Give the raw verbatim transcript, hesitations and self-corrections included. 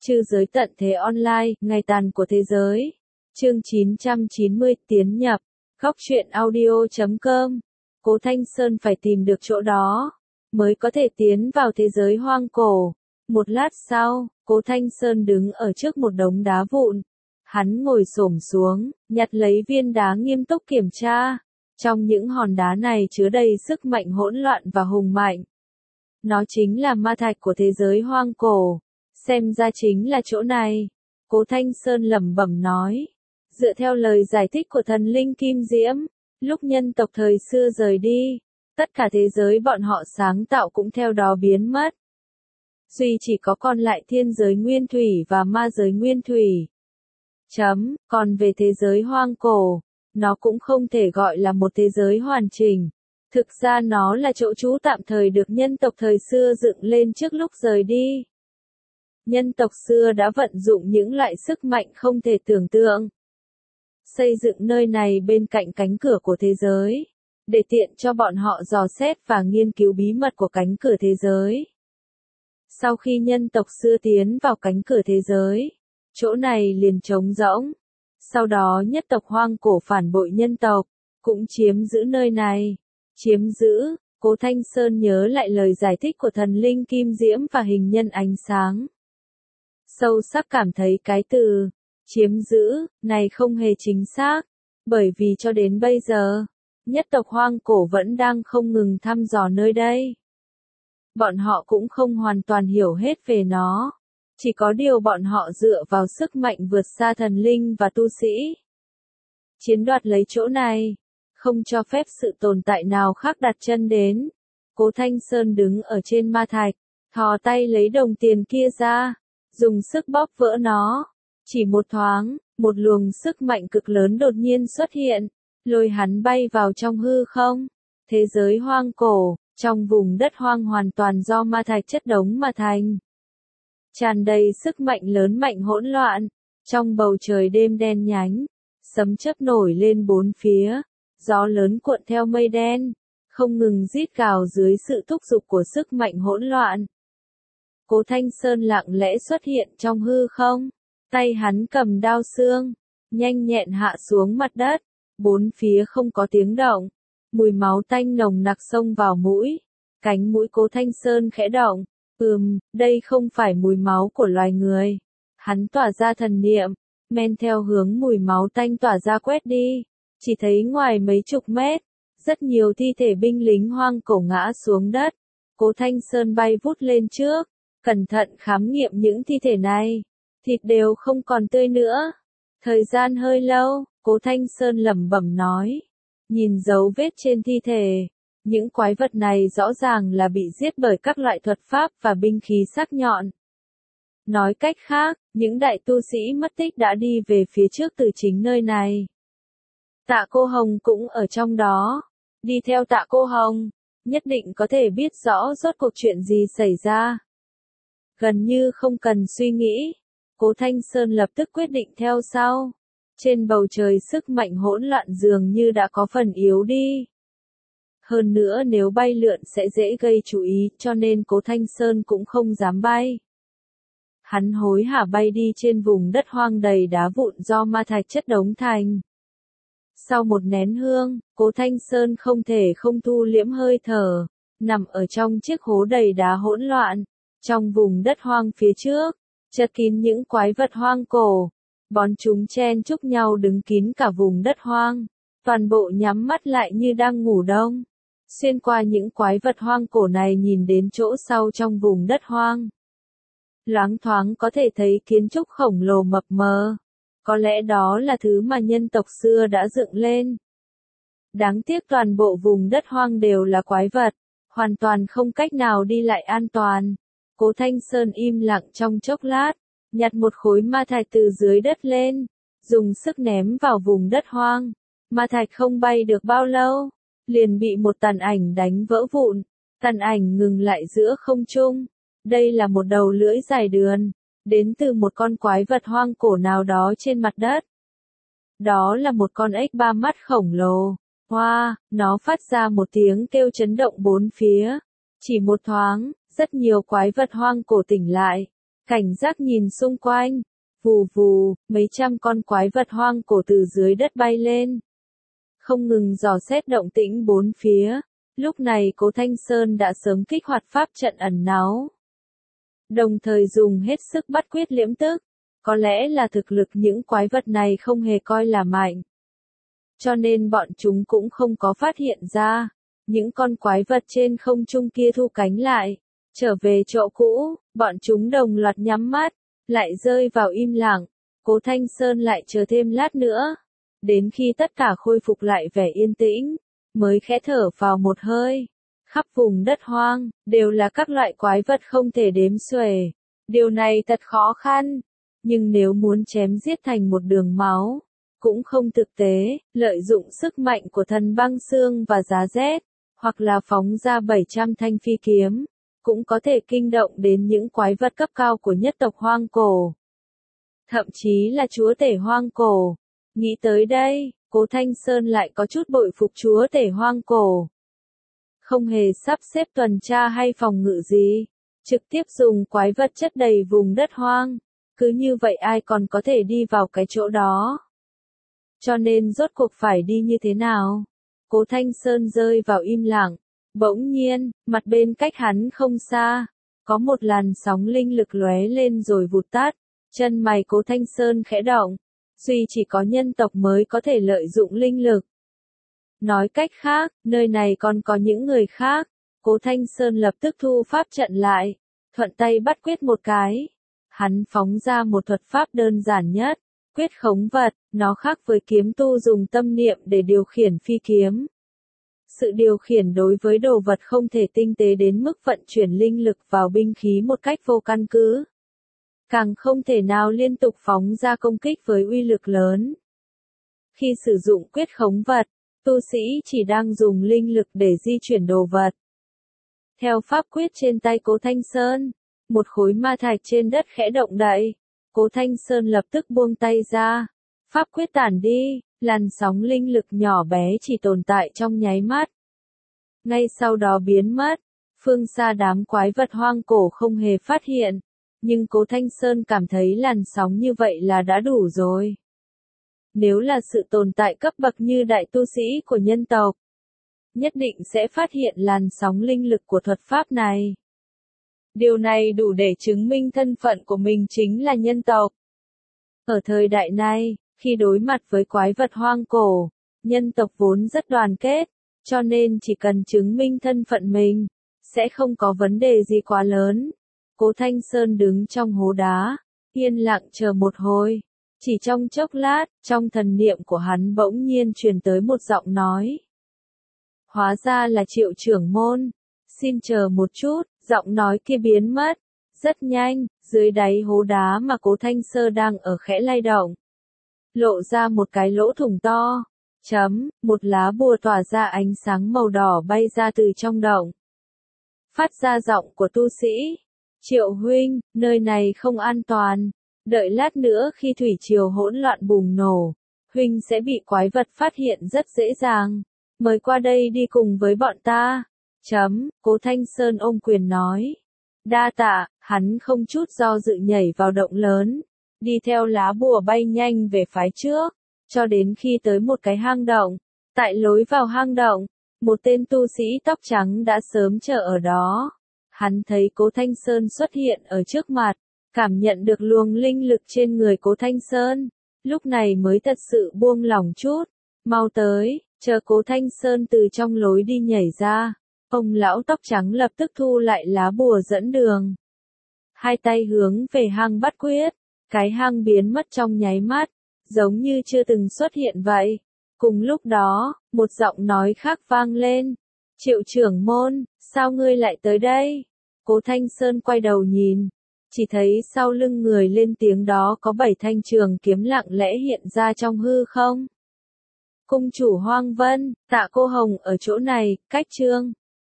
Trư giới tận thế online, ngày tàn của thế giới. Chương chín trăm chín mươi, tiến nhập. Góc truyện audio chấm com. Cố Thanh Sơn phải tìm được chỗ đó, mới có thể tiến vào thế giới hoang cổ. Một lát sau, Cố Thanh Sơn đứng ở trước một đống đá vụn. Hắn ngồi xổm xuống, nhặt lấy viên đá nghiêm túc kiểm tra. Trong những hòn đá này chứa đầy sức mạnh hỗn loạn và hùng mạnh. Nó chính là ma thạch của thế giới hoang cổ. Xem ra chính là chỗ này. Cố Thanh Sơn lẩm bẩm nói. Dựa theo lời giải thích của thần linh Kim Diễm, lúc nhân tộc thời xưa rời đi, tất cả thế giới bọn họ sáng tạo cũng theo đó biến mất. Duy chỉ có còn lại thiên giới nguyên thủy và ma giới nguyên thủy. Chấm, còn về thế giới hoang cổ, nó cũng không thể gọi là một thế giới hoàn chỉnh. Thực ra nó là chỗ trú tạm thời được nhân tộc thời xưa dựng lên trước lúc rời đi. Nhân tộc xưa đã vận dụng những loại sức mạnh không thể tưởng tượng. Xây dựng nơi này bên cạnh cánh cửa của thế giới, để tiện cho bọn họ dò xét và nghiên cứu bí mật của cánh cửa thế giới. Sau khi nhân tộc xưa tiến vào cánh cửa thế giới, chỗ này liền trống rỗng. Sau đó nhất tộc hoang cổ phản bội nhân tộc, cũng chiếm giữ nơi này. Chiếm giữ, Cố Thanh Sơn nhớ lại lời giải thích của thần linh Kim Diễm và hình nhân ánh sáng. Sâu sắc cảm thấy cái từ chiếm giữ này không hề chính xác, bởi vì cho đến bây giờ, nhất tộc hoang cổ vẫn đang không ngừng thăm dò nơi đây. Bọn họ cũng không hoàn toàn hiểu hết về nó, chỉ có điều bọn họ dựa vào sức mạnh vượt xa thần linh và tu sĩ. Chiếm đoạt lấy chỗ này, không cho phép sự tồn tại nào khác đặt chân đến. Cố Thanh Sơn đứng ở trên ma thạch, thò tay lấy đồng tiền kia ra, dùng sức bóp vỡ nó. Chỉ một thoáng, một luồng sức mạnh cực lớn đột nhiên xuất hiện, lôi hắn bay vào trong hư không. Thế giới hoang cổ, trong vùng đất hoang hoàn toàn do ma thạch chất đống mà thành. Tràn đầy sức mạnh lớn mạnh hỗn loạn, trong bầu trời đêm đen nhánh, sấm chớp nổi lên bốn phía, gió lớn cuộn theo mây đen, không ngừng rít gào dưới sự thúc giục của sức mạnh hỗn loạn. Cố Thanh Sơn lặng lẽ xuất hiện trong hư không, tay hắn cầm đao xương, nhanh nhẹn hạ xuống mặt đất, bốn phía không có tiếng động, mùi máu tanh nồng nặc xông vào mũi, cánh mũi Cố Thanh Sơn khẽ động, ừm, đây không phải mùi máu của loài người. Hắn tỏa ra thần niệm, men theo hướng mùi máu tanh tỏa ra quét đi, chỉ thấy ngoài mấy chục mét, rất nhiều thi thể binh lính hoang cổ ngã xuống đất. Cố Thanh Sơn bay vút lên trước, cẩn thận khám nghiệm những thi thể này, thịt đều không còn tươi nữa. Thời gian hơi lâu, Cố Thanh Sơn lẩm bẩm nói, nhìn dấu vết trên thi thể, những quái vật này rõ ràng là bị giết bởi các loại thuật pháp và binh khí sắc nhọn. Nói cách khác, những đại tu sĩ mất tích đã đi về phía trước từ chính nơi này. Tạ Cô Hồng cũng ở trong đó. Đi theo Tạ Cô Hồng, nhất định có thể biết rõ rốt cuộc chuyện gì xảy ra. Gần như không cần suy nghĩ, Cố Thanh Sơn lập tức quyết định theo sau. Trên bầu trời sức mạnh hỗn loạn dường như đã có phần yếu đi. Hơn nữa nếu bay lượn sẽ dễ gây chú ý, cho nên Cố Thanh Sơn cũng không dám bay. Hắn hối hả bay đi trên vùng đất hoang đầy đá vụn do ma thạch chất đống thành. Sau một nén hương, Cố Thanh Sơn không thể không thu liễm hơi thở, nằm ở trong chiếc hố đầy đá hỗn loạn. Trong vùng đất hoang phía trước, chật kín những quái vật hoang cổ. Bọn chúng chen chúc nhau đứng kín cả vùng đất hoang. Toàn bộ nhắm mắt lại như đang ngủ đông. Xuyên qua những quái vật hoang cổ này nhìn đến chỗ sau trong vùng đất hoang. Loáng thoáng có thể thấy kiến trúc khổng lồ mập mờ. Có lẽ đó là thứ mà nhân tộc xưa đã dựng lên. Đáng tiếc toàn bộ vùng đất hoang đều là quái vật, hoàn toàn không cách nào đi lại an toàn. Cố Thanh Sơn im lặng trong chốc lát, nhặt một khối ma thạch từ dưới đất lên, dùng sức ném vào vùng đất hoang. Ma thạch không bay được bao lâu, liền bị một tàn ảnh đánh vỡ vụn. Tàn ảnh ngừng lại giữa không trung. Đây là một đầu lưỡi dài đườn, đến từ một con quái vật hoang cổ nào đó trên mặt đất. Đó là một con ếch ba mắt khổng lồ. Hoa, nó phát ra một tiếng kêu chấn động bốn phía. Chỉ một thoáng, rất nhiều quái vật hoang cổ tỉnh lại. cảnh giác nhìn xung quanh. Vù vù, mấy trăm con quái vật hoang cổ từ dưới đất bay lên. Không ngừng dò xét động tĩnh bốn phía. Lúc này Cố Thanh Sơn đã sớm kích hoạt pháp trận ẩn náu. Đồng thời dùng hết sức bắt quyết liễm tức. Có lẽ là thực lực những quái vật này không hề coi là mạnh. Cho nên bọn chúng cũng không có phát hiện ra. Những con quái vật trên không trung kia thu cánh lại. Trở về chỗ cũ, bọn chúng đồng loạt nhắm mắt. Lại rơi vào im lặng. Cố Thanh Sơn lại chờ thêm lát nữa. Đến khi tất cả khôi phục lại vẻ yên tĩnh. Mới khẽ thở vào một hơi. Khắp vùng đất hoang, đều là các loại quái vật không thể đếm xuể. Điều này thật khó khăn. Nhưng nếu muốn chém giết thành một đường máu, cũng không thực tế, lợi dụng sức mạnh của thần băng xương và giá rét, hoặc là phóng ra bảy trăm thanh phi kiếm, cũng có thể kinh động đến những quái vật cấp cao của nhất tộc hoang cổ. Thậm chí là chúa tể hoang cổ. Nghĩ tới đây, Cố Thanh Sơn lại có chút bội phục chúa tể hoang cổ. Không hề sắp xếp tuần tra hay phòng ngự gì, trực tiếp dùng quái vật chất đầy vùng đất hoang. Cứ như vậy ai còn có thể đi vào cái chỗ đó. Cho nên rốt cuộc phải đi như thế nào? Cố Thanh Sơn rơi vào im lặng. Bỗng nhiên, mặt bên cách hắn không xa. Có một làn sóng linh lực lóe lên rồi vụt tắt. Chân mày Cố Thanh Sơn khẽ động. Duy chỉ có nhân tộc mới có thể lợi dụng linh lực. Nói cách khác, nơi này còn có những người khác. Cố Thanh Sơn lập tức thu pháp trận lại. Thuận tay bắt quyết một cái. Hắn phóng ra một thuật pháp đơn giản nhất, quyết khống vật, nó khác với kiếm tu dùng tâm niệm để điều khiển phi kiếm. Sự điều khiển đối với đồ vật không thể tinh tế đến mức vận chuyển linh lực vào binh khí một cách vô căn cứ. Càng không thể nào liên tục phóng ra công kích với uy lực lớn. Khi sử dụng quyết khống vật, tu sĩ chỉ đang dùng linh lực để di chuyển đồ vật. Theo pháp quyết trên tay Cố Thanh Sơn, một khối ma thạch trên đất khẽ động đậy. Cố Thanh Sơn lập tức buông tay ra. Pháp quyết tản đi, làn sóng linh lực nhỏ bé chỉ tồn tại trong nháy mắt. Ngay sau đó biến mất. Phương xa đám quái vật hoang cổ không hề phát hiện. Nhưng Cố Thanh Sơn cảm thấy làn sóng như vậy là đã đủ rồi. Nếu là sự tồn tại cấp bậc như đại tu sĩ của nhân tộc, nhất định sẽ phát hiện làn sóng linh lực của thuật pháp này. Điều này đủ để chứng minh thân phận của mình chính là nhân tộc. Ở thời đại này, khi đối mặt với quái vật hoang cổ, nhân tộc vốn rất đoàn kết, cho nên chỉ cần chứng minh thân phận mình, sẽ không có vấn đề gì quá lớn. Cố Thanh Sơn đứng trong hố đá, yên lặng chờ một hồi. Chỉ trong chốc lát, trong thần niệm của hắn bỗng nhiên truyền tới một giọng nói. Hóa ra là Triệu trưởng môn. Xin chờ một chút, giọng nói kia biến mất. Rất nhanh, dưới đáy hố đá mà Cố Thanh Sơn đang ở khẽ lay động. Lộ ra một cái lỗ thủng to. Chấm, một lá bùa tỏa ra ánh sáng màu đỏ bay ra từ trong động. Phát ra giọng của tu sĩ. Triệu huynh, nơi này không an toàn. Đợi lát nữa khi thủy triều hỗn loạn bùng nổ, huynh sẽ bị quái vật phát hiện rất dễ dàng. Mời qua đây đi cùng với bọn ta. Chấm, Cố Thanh Sơn ôm quyền nói. Đa tạ, hắn không chút do dự nhảy vào động lớn. Đi theo lá bùa bay nhanh về phái trước, cho đến khi tới một cái hang động. Tại lối vào hang động, một tên tu sĩ tóc trắng đã sớm chờ ở đó. Hắn thấy Cố Thanh Sơn xuất hiện ở trước mặt, cảm nhận được luồng linh lực trên người Cố Thanh Sơn. Lúc này mới thật sự buông lỏng chút. Mau tới, chờ Cố Thanh Sơn từ trong lối đi nhảy ra. Ông lão tóc trắng lập tức thu lại lá bùa dẫn đường. Hai tay hướng về hang bắt quyết. Cái hang biến mất trong nháy mắt, giống như chưa từng xuất hiện vậy. Cùng lúc đó, một giọng nói khác vang lên. Triệu trưởng môn, sao ngươi lại tới đây? Cố Thanh Sơn quay đầu nhìn. Chỉ thấy sau lưng người lên tiếng đó có bảy thanh trường kiếm lặng lẽ hiện ra trong hư không. Cung chủ Hoang Vân, Tạ Cô Hồng ở chỗ này, cách chương.